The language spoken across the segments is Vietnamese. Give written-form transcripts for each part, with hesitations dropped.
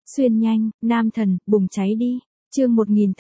Xuyên nhanh, nam thần, bùng cháy đi. Chương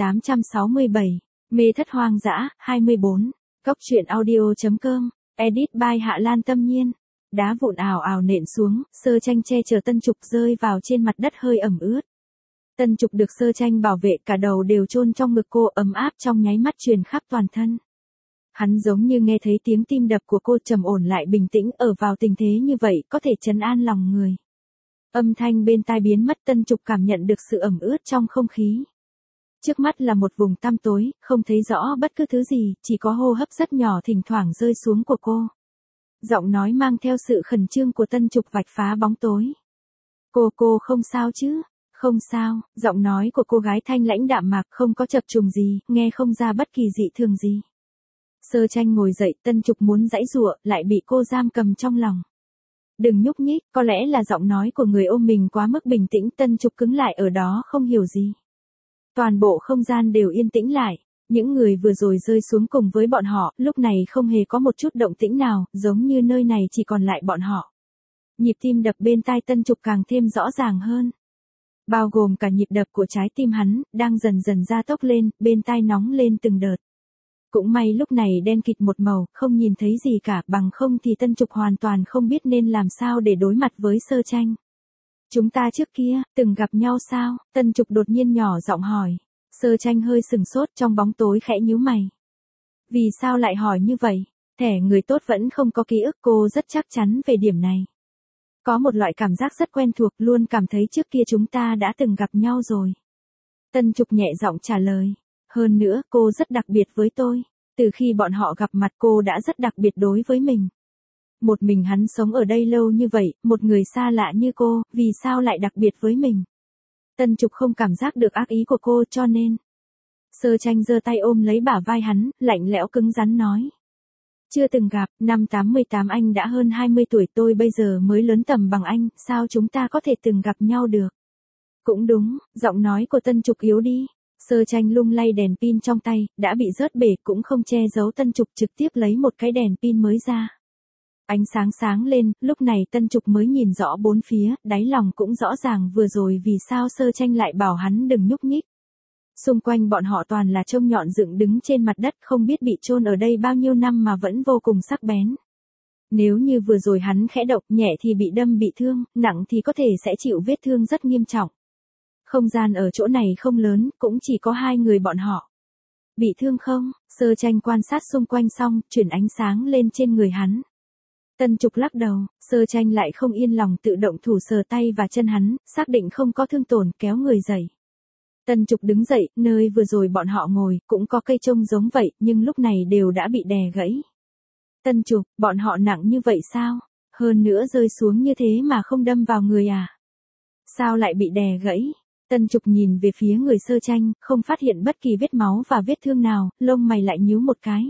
1867. Mê thất hoang dã, 24. Cóc truyện audio.com. Edit by Hạ Lan Tâm Nhiên. Đá vụn ào ào nện xuống, Sơ Tranh che chở Tân Trục rơi vào trên mặt đất hơi ẩm ướt. Tân Trục được Sơ Tranh bảo vệ, cả đầu đều chôn trong ngực cô, ấm áp trong nháy mắt truyền khắp toàn thân. Hắn giống như nghe thấy tiếng tim đập của cô, trầm ổn lại bình tĩnh, ở vào tình thế như vậy có thể trấn an lòng người. Âm thanh bên tai biến mất, Tân Trục cảm nhận được sự ẩm ướt trong không khí. Trước mắt là một vùng tăm tối, không thấy rõ bất cứ thứ gì, chỉ có hô hấp rất nhỏ thỉnh thoảng rơi xuống của cô. Giọng nói mang theo sự khẩn trương của Tân Trục vạch phá bóng tối. Cô không sao chứ? Không sao, giọng nói của cô gái thanh lãnh đạm mạc, không có chập trùng gì, nghe không ra bất kỳ dị thường gì. Sơ Tranh ngồi dậy, Tân Trục muốn giãy giụa, lại bị cô giam cầm trong lòng. Đừng nhúc nhích, có lẽ là giọng nói của người ôm mình quá mức bình tĩnh, Tân Trục cứng lại ở đó không hiểu gì. Toàn bộ không gian đều yên tĩnh lại, những người vừa rồi rơi xuống cùng với bọn họ, lúc này không hề có một chút động tĩnh nào, giống như nơi này chỉ còn lại bọn họ. Nhịp tim đập bên tai Tân Trục càng thêm rõ ràng hơn. Bao gồm cả nhịp đập của trái tim hắn, đang dần dần gia tốc lên, bên tai nóng lên từng đợt. Cũng may lúc này đen kịt một màu, không nhìn thấy gì cả, bằng không thì Tân Trục hoàn toàn không biết nên làm sao để đối mặt với Sơ Tranh. Chúng ta trước kia, từng gặp nhau sao? Tân Trục đột nhiên nhỏ giọng hỏi. Sơ Tranh hơi sừng sốt, trong bóng tối khẽ nhíu mày. Vì sao lại hỏi như vậy? Thẻ người tốt vẫn không có ký ức, cô rất chắc chắn về điểm này. Có một loại cảm giác rất quen thuộc, luôn cảm thấy trước kia chúng ta đã từng gặp nhau rồi. Tân Trục nhẹ giọng trả lời. Hơn nữa, cô rất đặc biệt với tôi. Từ khi bọn họ gặp mặt cô đã rất đặc biệt đối với mình. Một mình hắn sống ở đây lâu như vậy, một người xa lạ như cô, vì sao lại đặc biệt với mình? Tân Trục không cảm giác được ác ý của cô, cho nên. Sơ Tranh giơ tay ôm lấy bả vai hắn, lạnh lẽo cứng rắn nói. Chưa từng gặp, năm 88 anh đã hơn 20 tuổi, tôi bây giờ mới lớn tầm bằng anh, sao chúng ta có thể từng gặp nhau được? Cũng đúng, giọng nói của Tân Trục yếu đi. Sơ Tranh lung lay đèn pin trong tay, đã bị rớt bể, cũng không che giấu, Tân Trục trực tiếp lấy một cái đèn pin mới ra. Ánh sáng sáng lên, lúc này Tân Trục mới nhìn rõ bốn phía, đáy lòng cũng rõ ràng vừa rồi vì sao Sơ Tranh lại bảo hắn đừng nhúc nhích. Xung quanh bọn họ toàn là trông nhọn dựng đứng trên mặt đất, không biết bị chôn ở đây bao nhiêu năm mà vẫn vô cùng sắc bén. Nếu như vừa rồi hắn khẽ động, nhẹ thì bị đâm bị thương, nặng thì có thể sẽ chịu vết thương rất nghiêm trọng. Không gian ở chỗ này không lớn, cũng chỉ có hai người bọn họ. Bị thương không? Sơ Tranh quan sát xung quanh xong, chuyển ánh sáng lên trên người hắn. Tân Trục lắc đầu, Sơ Tranh lại không yên lòng, tự động thủ sờ tay và chân hắn, xác định không có thương tổn, kéo người dậy. Tân Trục đứng dậy, nơi vừa rồi bọn họ ngồi, cũng có cây trông giống vậy, nhưng lúc này đều đã bị đè gãy. Tân Trục, bọn họ nặng như vậy sao? Hơn nữa rơi xuống như thế mà không đâm vào người à? Sao lại bị đè gãy? Tân Trục nhìn về phía người Sơ Tranh, không phát hiện bất kỳ vết máu và vết thương nào, lông mày lại nhíu một cái.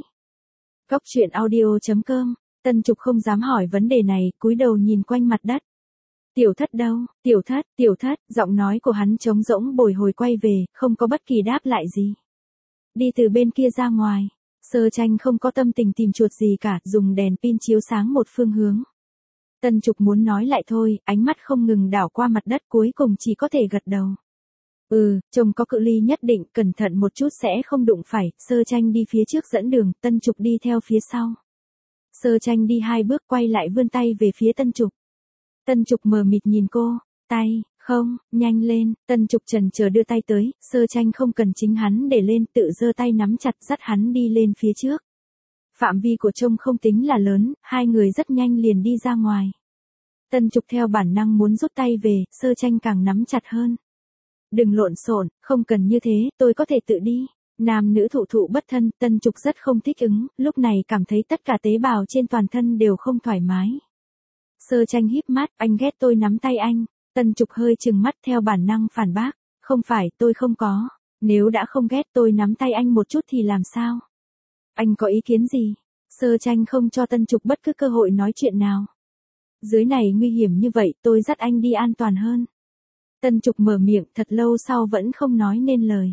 Cóc truyện audio.com. Tân Trục không dám hỏi vấn đề này, cúi đầu nhìn quanh mặt đất. Tiểu Thất đâu? Tiểu Thất, giọng nói của hắn trống rỗng bồi hồi quay về, không có bất kỳ đáp lại gì. Đi từ bên kia ra ngoài. Sơ Tranh không có tâm tình tìm chuột gì cả, dùng đèn pin chiếu sáng một phương hướng. Tân Trục muốn nói lại thôi, ánh mắt không ngừng đảo qua mặt đất, cuối cùng chỉ có thể gật đầu. Trông có cự ly nhất định, cẩn thận một chút sẽ không đụng phải. Sơ Tranh đi phía trước dẫn đường, Tân Trục đi theo phía sau. Sơ Tranh đi 2 bước quay lại vươn tay về phía Tân Trục. Tân Trục mờ mịt nhìn cô, tay, không, nhanh lên, Tân Trục chần chờ đưa tay tới, Sơ Tranh không cần chính hắn để lên, tự giơ tay nắm chặt dắt hắn đi lên phía trước. Phạm vi của trông không tính là lớn, hai người rất nhanh liền đi ra ngoài. Tân Trục theo bản năng muốn rút tay về, Sơ Tranh càng nắm chặt hơn. Đừng lộn xộn, không cần như thế, tôi có thể tự đi. Nam nữ thụ thụ bất thân, Tân Trục rất không thích ứng, lúc này cảm thấy tất cả tế bào trên toàn thân đều không thoải mái. Sơ Tranh híp mắt, anh ghét tôi nắm tay anh. Tân Trục hơi trừng mắt theo bản năng phản bác. Không phải, tôi không có. Nếu đã không ghét tôi nắm tay anh một chút thì làm sao? Anh có ý kiến gì? Sơ Tranh không cho Tân Trục bất cứ cơ hội nói chuyện nào. Dưới này nguy hiểm như vậy, tôi dắt anh đi an toàn hơn. Tân Trục mở miệng, thật lâu sau vẫn không nói nên lời.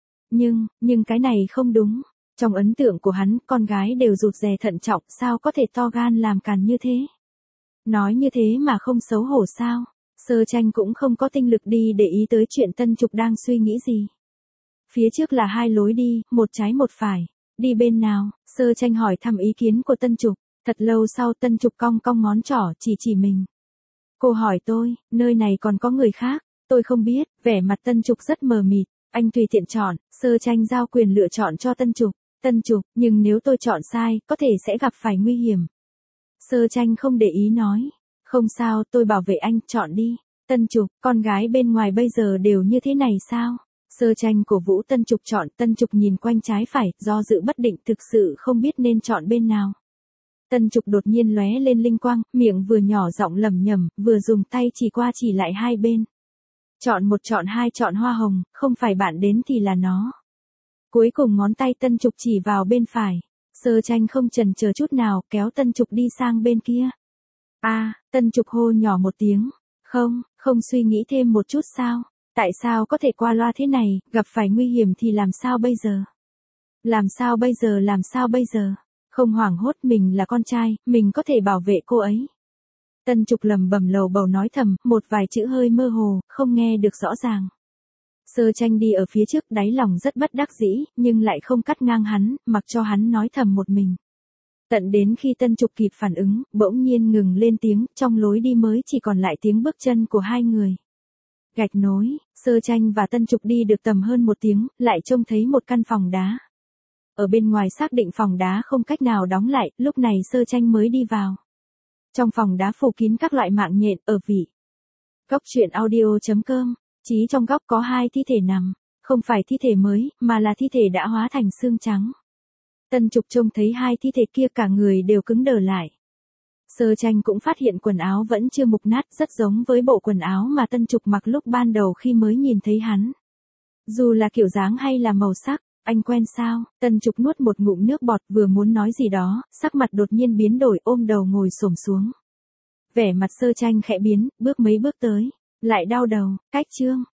Nhưng cái này không đúng. Trong ấn tượng của hắn, con gái đều rụt rè thận trọng, sao có thể to gan làm càn như thế? Nói như thế mà không xấu hổ sao? Sơ Tranh cũng không có tinh lực đi để ý tới chuyện Tân Trục đang suy nghĩ gì. Phía trước là hai lối đi, một trái một phải. Đi bên nào? Sơ Tranh hỏi thăm ý kiến của Tân Trục. Thật lâu sau Tân Trục cong cong ngón trỏ chỉ mình. Cô hỏi tôi, nơi này còn có người khác, tôi không biết, vẻ mặt Tân Trục rất mờ mịt. Anh tùy tiện chọn, Sơ Tranh giao quyền lựa chọn cho Tân Trục. Tân Trục, nhưng nếu tôi chọn sai, có thể sẽ gặp phải nguy hiểm. Sơ Tranh không để ý nói. Không sao, tôi bảo vệ anh, chọn đi. Tân Trục, con gái bên ngoài bây giờ đều như thế này sao? Sơ Tranh cổ vũ Tân Trục chọn, Tân Trục nhìn quanh trái phải, do dự bất định thực sự không biết nên chọn bên nào. Tân Trục đột nhiên lóe lên linh quang, miệng vừa nhỏ giọng lẩm nhẩm, vừa dùng tay chỉ qua chỉ lại hai bên. Chọn một chọn hai chọn hoa hồng, không phải bạn đến thì là nó. Cuối cùng ngón tay Tân Trục chỉ vào bên phải. Sơ Tranh không chần chờ chút nào, kéo Tân Trục đi sang bên kia. Tân Trục hô nhỏ một tiếng. Không suy nghĩ thêm một chút sao? Tại sao có thể qua loa thế này, gặp phải nguy hiểm thì làm sao bây giờ? Làm sao bây giờ? Không hoảng hốt, mình là con trai, mình có thể bảo vệ cô ấy. Tân Trục lẩm bẩm lầu bầu nói thầm, một vài chữ hơi mơ hồ, không nghe được rõ ràng. Sơ Tranh đi ở phía trước, đáy lòng rất bất đắc dĩ, nhưng lại không cắt ngang hắn, mặc cho hắn nói thầm một mình. Tận đến khi Tân Trục kịp phản ứng, bỗng nhiên ngừng lên tiếng, trong lối đi mới chỉ còn lại tiếng bước chân của hai người. Gạch nối, Sơ Tranh và Tân Trục đi được tầm hơn một tiếng, lại trông thấy một căn phòng đá. Ở bên ngoài xác định phòng đá không cách nào đóng lại, lúc này Sơ Tranh mới đi vào. Trong phòng đá phủ kín các loại mạng nhện, ở vị. Góc truyện audio.com, chí trong góc có hai thi thể nằm, không phải thi thể mới, mà là thi thể đã hóa thành xương trắng. Tân Trục trông thấy hai thi thể kia cả người đều cứng đờ lại. Sơ Tranh cũng phát hiện quần áo vẫn chưa mục nát, rất giống với bộ quần áo mà Tân Trục mặc lúc ban đầu khi mới nhìn thấy hắn. Dù là kiểu dáng hay là màu sắc, anh quen sao? Tân Trục nuốt một ngụm nước bọt, vừa muốn nói gì đó, sắc mặt đột nhiên biến đổi, ôm đầu ngồi xổm xuống. Vẻ mặt Sơ Tranh khẽ biến, bước mấy bước tới, lại đau đầu, cách chương.